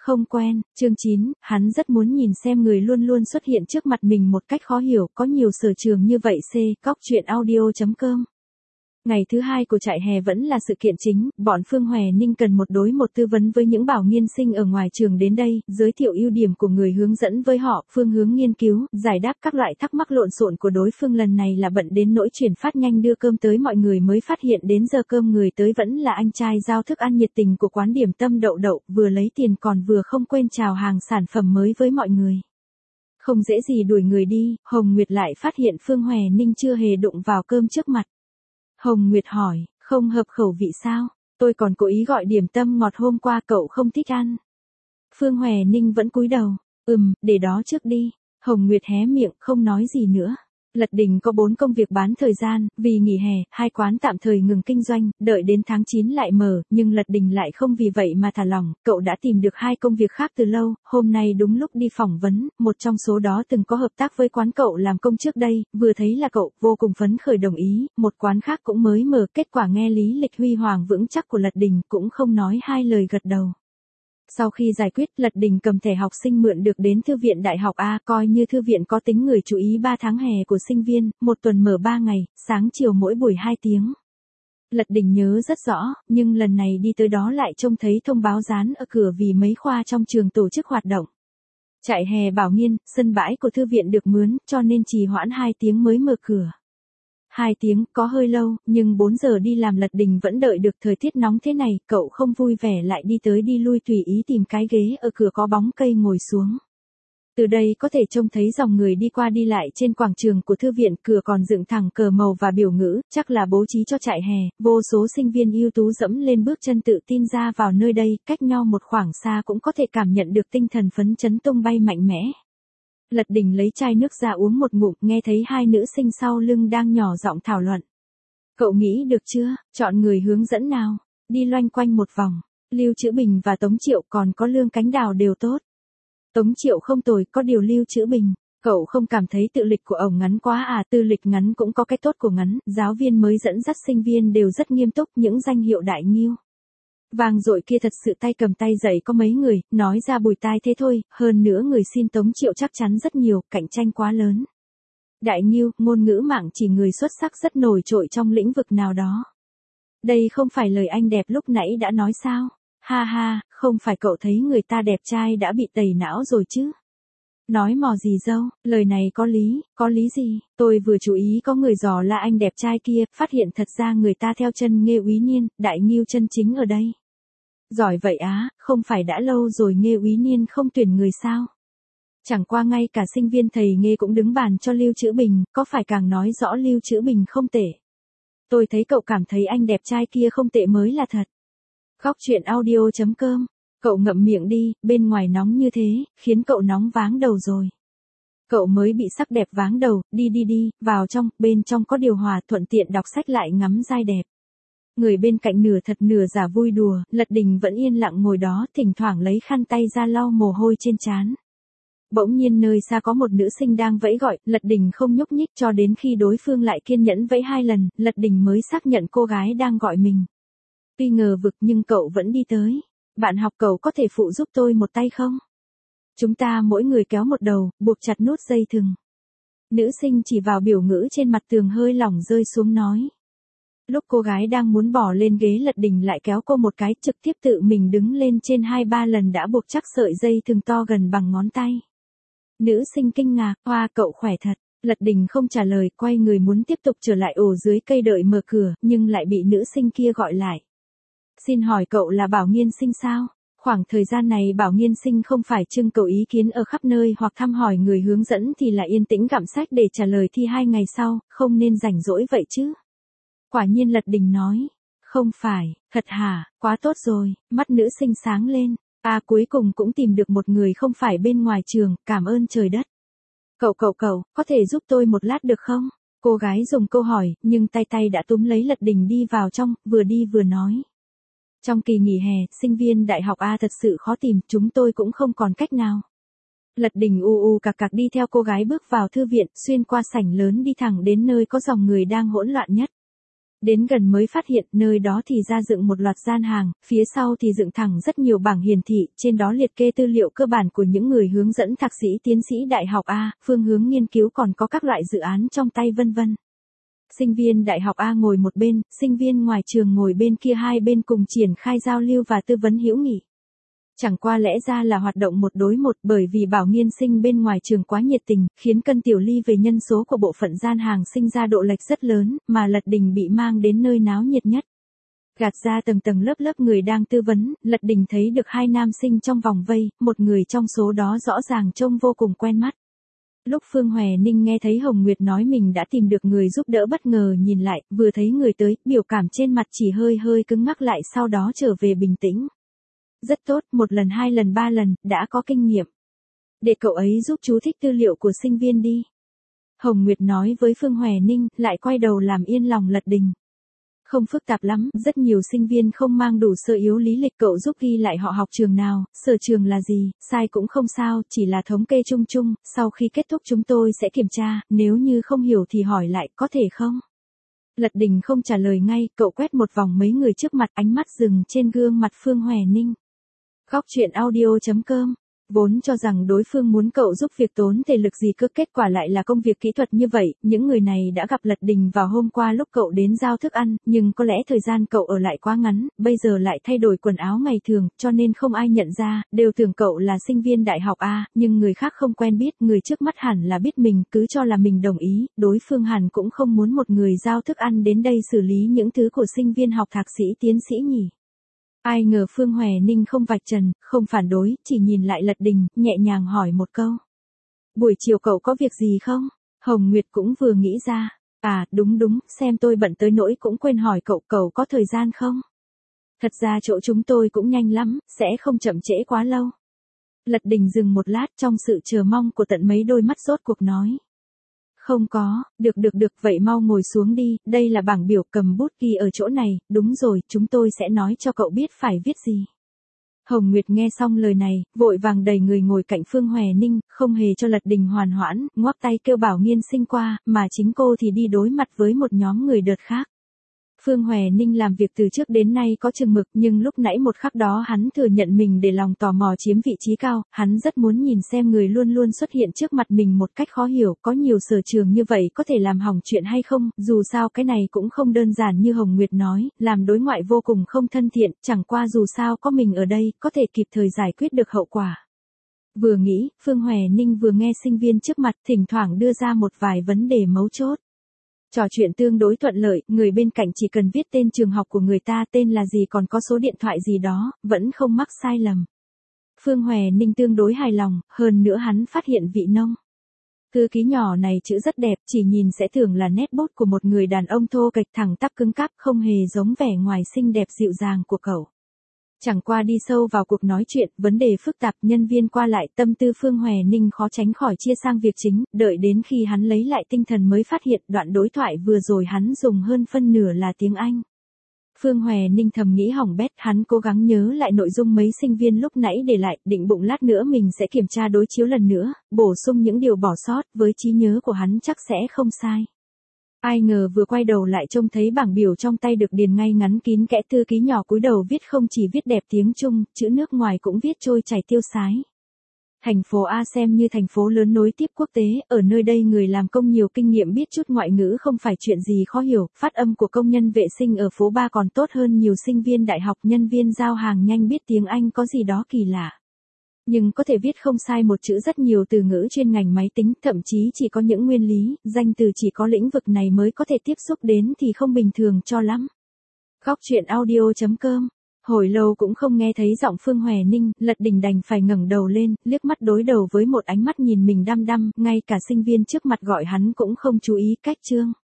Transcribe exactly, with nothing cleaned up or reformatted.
Không quen, chương chín, hắn rất muốn nhìn xem người luôn luôn xuất hiện trước mặt mình một cách khó hiểu, có nhiều sở trường như vậy. C. Cóc truyện audio chấm com. Ngày thứ hai của trại hè vẫn là sự kiện chính, bọn Phương Hòe Ninh cần một đối một tư vấn với những bảo nghiên sinh ở ngoài trường đến đây, giới thiệu ưu điểm của người hướng dẫn với họ, phương hướng nghiên cứu, giải đáp các loại thắc mắc lộn xộn của đối phương. Lần này là bận đến nỗi chuyển phát nhanh đưa cơm tới mọi người mới phát hiện đến giờ cơm người tới vẫn là anh trai giao thức ăn nhiệt tình của quán điểm tâm Đậu Đậu, vừa lấy tiền còn vừa không quên chào hàng sản phẩm mới với mọi người. Không dễ gì đuổi người đi, Hồng Nguyệt lại phát hiện Phương Hòe Ninh chưa hề đụng vào cơm trước mặt. Hồng Nguyệt hỏi, không hợp khẩu vị sao? Tôi còn cố ý gọi điểm tâm ngọt hôm qua cậu không thích ăn. Phương Hòe Ninh vẫn cúi đầu, ừm, để đó trước đi. Hồng Nguyệt hé miệng, không nói gì nữa. Lật Đình có bốn công việc bán thời gian, vì nghỉ hè, hai quán tạm thời ngừng kinh doanh, đợi đến tháng chín lại mở, nhưng Lật Đình lại không vì vậy mà thả lỏng, cậu đã tìm được hai công việc khác từ lâu, hôm nay đúng lúc đi phỏng vấn, một trong số đó từng có hợp tác với quán cậu làm công trước đây, vừa thấy là cậu, vô cùng phấn khởi đồng ý, một quán khác cũng mới mở, kết quả nghe lý lịch huy hoàng vững chắc của Lật Đình, cũng không nói hai lời gật đầu. Sau khi giải quyết, Lật Đình cầm thẻ học sinh mượn được đến Thư viện Đại học A, coi như thư viện có tính người chú ý ba tháng hè của sinh viên, một tuần mở ba ngày, sáng chiều mỗi buổi hai tiếng. Lật Đình nhớ rất rõ, nhưng lần này đi tới đó lại trông thấy thông báo dán ở cửa vì mấy khoa trong trường tổ chức hoạt động. Trại hè bảo nghiên, sân bãi của thư viện được mướn, cho nên trì hoãn hai tiếng mới mở cửa. Hai tiếng, có hơi lâu, nhưng bốn giờ đi làm Lật Đình vẫn đợi được. Thời tiết nóng thế này, cậu không vui vẻ lại đi tới đi lui tùy ý tìm cái ghế ở cửa có bóng cây ngồi xuống. Từ đây có thể trông thấy dòng người đi qua đi lại trên quảng trường của thư viện, cửa còn dựng thẳng cờ màu và biểu ngữ, chắc là bố trí cho trại hè, vô số sinh viên ưu tú dẫm lên bước chân tự tin ra vào nơi đây, cách nhau một khoảng xa cũng có thể cảm nhận được tinh thần phấn chấn tung bay mạnh mẽ. Lật Đình lấy chai nước ra uống một ngụm, nghe thấy hai nữ sinh sau lưng đang nhỏ giọng thảo luận. Cậu nghĩ được chưa, chọn người hướng dẫn nào? Đi loanh quanh một vòng, Lưu Trữ Bình và Tống Triệu còn có Lương Cánh Đào đều tốt. Tống Triệu không tồi, có điều Lưu Trữ Bình, cậu không cảm thấy tự lịch của ổng ngắn quá à? Tư lịch ngắn cũng có cái tốt của ngắn, giáo viên mới dẫn dắt sinh viên đều rất nghiêm túc, những danh hiệu đại nghiêu vang dội kia thật sự tay cầm tay dạy có mấy người, nói ra bùi tai thế thôi, hơn nữa người xin Tống Triệu chắc chắn rất nhiều, cạnh tranh quá lớn. Đại nghiêu, ngôn ngữ mạng chỉ người xuất sắc rất nổi trội trong lĩnh vực nào đó. Đây không phải lời anh đẹp lúc nãy đã nói sao? Ha ha, không phải cậu thấy người ta đẹp trai đã bị tẩy não rồi chứ? Nói mò gì dâu, lời này có lý, có lý gì? Tôi vừa chú ý có người dò la anh đẹp trai kia, phát hiện thật ra người ta theo chân Nghê Úy Niên, đại nghiêu chân chính ở đây. Giỏi vậy á, không phải đã lâu rồi Nghê Úy Niên không tuyển người sao? Chẳng qua ngay cả sinh viên thầy Nghê cũng đứng bàn cho Lưu Trữ Bình, có phải càng nói rõ Lưu Trữ Bình không tệ? Tôi thấy cậu cảm thấy anh đẹp trai kia không tệ mới là thật. Góc truyện audio chấm com. Cậu ngậm miệng đi, bên ngoài nóng như thế, khiến cậu nóng váng đầu rồi. Cậu mới bị sắc đẹp váng đầu, đi đi đi, vào trong, bên trong có điều hòa, thuận tiện đọc sách lại ngắm giai đẹp. Người bên cạnh nửa thật nửa giả vui đùa, Lật Đình vẫn yên lặng ngồi đó, thỉnh thoảng lấy khăn tay ra lau mồ hôi trên trán. Bỗng nhiên nơi xa có một nữ sinh đang vẫy gọi, Lật Đình không nhúc nhích cho đến khi đối phương lại kiên nhẫn vẫy hai lần, Lật Đình mới xác nhận cô gái đang gọi mình. Tuy ngờ vực nhưng cậu vẫn đi tới. Bạn học cậu có thể phụ giúp tôi một tay không? Chúng ta mỗi người kéo một đầu, buộc chặt nút dây thừng. Nữ sinh chỉ vào biểu ngữ trên mặt tường hơi lỏng rơi xuống nói. Lúc cô gái đang muốn bỏ lên ghế, Lật Đình lại kéo cô một cái, trực tiếp tự mình đứng lên trên hai ba lần đã buộc chắc sợi dây thừng to gần bằng ngón tay. Nữ sinh kinh ngạc, hoa cậu khỏe thật. Lật Đình không trả lời, quay người muốn tiếp tục trở lại ổ dưới cây đợi mở cửa, nhưng lại bị nữ sinh kia gọi lại. Xin hỏi cậu là Bảo Nghiên Sinh sao? Khoảng thời gian này Bảo Nghiên Sinh không phải trưng cầu ý kiến ở khắp nơi hoặc thăm hỏi người hướng dẫn thì là yên tĩnh gặm sách để trả lời thi hai ngày sau, không nên rảnh rỗi vậy chứ? Quả nhiên Lật Đình nói. Không phải, thật hả, quá tốt rồi, mắt nữ sinh sáng lên. À cuối cùng cũng tìm được một người không phải bên ngoài trường, cảm ơn trời đất. Cậu cậu cậu, có thể giúp tôi một lát được không? Cô gái dùng câu hỏi, nhưng tay tay đã túm lấy Lật Đình đi vào trong, vừa đi vừa nói. Trong kỳ nghỉ hè, sinh viên đại học A thật sự khó tìm, chúng tôi cũng không còn cách nào. Lật Đình u u cạc cạc đi theo cô gái bước vào thư viện, xuyên qua sảnh lớn đi thẳng đến nơi có dòng người đang hỗn loạn nhất. Đến gần mới phát hiện nơi đó thì ra dựng một loạt gian hàng, phía sau thì dựng thẳng rất nhiều bảng hiển thị, trên đó liệt kê tư liệu cơ bản của những người hướng dẫn thạc sĩ tiến sĩ đại học A, phương hướng nghiên cứu còn có các loại dự án trong tay vân vân. Sinh viên đại học A ngồi một bên, sinh viên ngoài trường ngồi bên kia, hai bên cùng triển khai giao lưu và tư vấn hữu nghị. Chẳng qua lẽ ra là hoạt động một đối một, bởi vì bảo nghiên sinh bên ngoài trường quá nhiệt tình, khiến cân tiểu ly về nhân số của bộ phận gian hàng sinh ra độ lệch rất lớn, mà Lật Đình bị mang đến nơi náo nhiệt nhất. Gạt ra tầng tầng lớp lớp người đang tư vấn, Lật Đình thấy được hai nam sinh trong vòng vây, một người trong số đó rõ ràng trông vô cùng quen mắt. Lúc Phương Hòe Ninh nghe thấy Hồng Nguyệt nói mình đã tìm được người giúp đỡ, bất ngờ nhìn lại, vừa thấy người tới, biểu cảm trên mặt chỉ hơi hơi cứng ngắc lại, sau đó trở về bình tĩnh. Rất tốt, một lần hai lần ba lần, đã có kinh nghiệm. Để cậu ấy giúp chú thích tư liệu của sinh viên đi. Hồng Nguyệt nói với Phương Hòe Ninh, lại quay đầu làm yên lòng Lật Đình. Không phức tạp lắm, rất nhiều sinh viên không mang đủ sơ yếu lý lịch, cậu giúp ghi lại họ học trường nào, sở trường là gì, sai cũng không sao, chỉ là thống kê chung chung, sau khi kết thúc chúng tôi sẽ kiểm tra, nếu như không hiểu thì hỏi lại, có thể không? Lật Đình không trả lời ngay, cậu quét một vòng mấy người trước mặt, ánh mắt dừng trên gương mặt Phương Hòe Ninh. Góc truyện audio chấm com. Vốn cho rằng đối phương muốn cậu giúp việc tốn thể lực gì cơ, kết quả lại là công việc kỹ thuật như vậy. Những người này đã gặp Lật Đình vào hôm qua lúc cậu đến giao thức ăn, nhưng có lẽ thời gian cậu ở lại quá ngắn, bây giờ lại thay đổi quần áo ngày thường, cho nên không ai nhận ra, đều tưởng cậu là sinh viên đại học A, nhưng người khác không quen biết, người trước mắt hẳn là biết mình, cứ cho là mình đồng ý, đối phương hẳn cũng không muốn một người giao thức ăn đến đây xử lý những thứ của sinh viên học thạc sĩ tiến sĩ nhỉ. Ai ngờ Phương Hòe Ninh không vạch trần, không phản đối, chỉ nhìn lại Lật Đình, nhẹ nhàng hỏi một câu. Buổi chiều cậu có việc gì không? Hồng Nguyệt cũng vừa nghĩ ra. À, đúng đúng, xem tôi bận tới nỗi cũng quên hỏi cậu, cậu có thời gian không? Thật ra chỗ chúng tôi cũng nhanh lắm, sẽ không chậm trễ quá lâu. Lật Đình dừng một lát, trong sự chờ mong của tận mấy đôi mắt rốt cuộc nói. Không có, được được được, vậy mau ngồi xuống đi, đây là bảng biểu, cầm bút ghi ở chỗ này, đúng rồi, chúng tôi sẽ nói cho cậu biết phải viết gì. Hồng Nguyệt nghe xong lời này, vội vàng đẩy người ngồi cạnh Phương Hòe Ninh, không hề cho Lật Đình hoàn hoãn, ngoắc tay kêu bảo nghiên sinh qua, mà chính cô thì đi đối mặt với một nhóm người đợt khác. Phương Hòe Ninh làm việc từ trước đến nay có chừng mực, nhưng lúc nãy một khắc đó hắn thừa nhận mình để lòng tò mò chiếm vị trí cao, hắn rất muốn nhìn xem người luôn luôn xuất hiện trước mặt mình một cách khó hiểu, có nhiều sở trường như vậy có thể làm hỏng chuyện hay không, dù sao cái này cũng không đơn giản như Hồng Nguyệt nói, làm đối ngoại vô cùng không thân thiện, chẳng qua dù sao có mình ở đây, có thể kịp thời giải quyết được hậu quả. Vừa nghĩ, Phương Hòe Ninh vừa nghe sinh viên trước mặt, thỉnh thoảng đưa ra một vài vấn đề mấu chốt. Trò chuyện tương đối thuận lợi, người bên cạnh chỉ cần viết tên trường học của người ta, tên là gì, còn có số điện thoại gì đó, vẫn không mắc sai lầm. Phương Hòe Ninh tương đối hài lòng, hơn nữa hắn phát hiện vị nông thư ký nhỏ này chữ rất đẹp, chỉ nhìn sẽ tưởng là nét bút của một người đàn ông thô kệch, thẳng tắp cứng cáp, không hề giống vẻ ngoài xinh đẹp dịu dàng của cậu. Chẳng qua đi sâu vào cuộc nói chuyện, vấn đề phức tạp, nhân viên qua lại, tâm tư Phương Hòe Ninh khó tránh khỏi chia sang việc chính, đợi đến khi hắn lấy lại tinh thần mới phát hiện đoạn đối thoại vừa rồi hắn dùng hơn phân nửa là tiếng Anh. Phương Hòe Ninh thầm nghĩ hỏng bét, hắn cố gắng nhớ lại nội dung mấy sinh viên lúc nãy để lại, định bụng lát nữa mình sẽ kiểm tra đối chiếu lần nữa, bổ sung những điều bỏ sót, với trí nhớ của hắn chắc sẽ không sai. Ai ngờ vừa quay đầu lại trông thấy bảng biểu trong tay được điền ngay ngắn kín kẽ, thư ký nhỏ cúi đầu viết không chỉ viết đẹp tiếng Trung, chữ nước ngoài cũng viết trôi chảy tiêu sái. Thành phố A xem như thành phố lớn nối tiếp quốc tế, ở nơi đây người làm công nhiều kinh nghiệm, biết chút ngoại ngữ không phải chuyện gì khó hiểu, phát âm của công nhân vệ sinh ở phố ba còn tốt hơn nhiều sinh viên đại học, nhân viên giao hàng nhanh biết tiếng Anh có gì đó kỳ lạ. Nhưng có thể viết không sai một chữ, rất nhiều từ ngữ chuyên ngành máy tính, thậm chí chỉ có những nguyên lý, danh từ chỉ có lĩnh vực này mới có thể tiếp xúc đến thì không bình thường cho lắm. Góc truyện audio chấm com. Hồi lâu cũng không nghe thấy giọng Phương Hòe Ninh, Lật Đình đành phải ngẩng đầu lên, liếc mắt đối đầu với một ánh mắt nhìn mình đăm đăm, ngay cả sinh viên trước mặt gọi hắn cũng không chú ý, cách chương.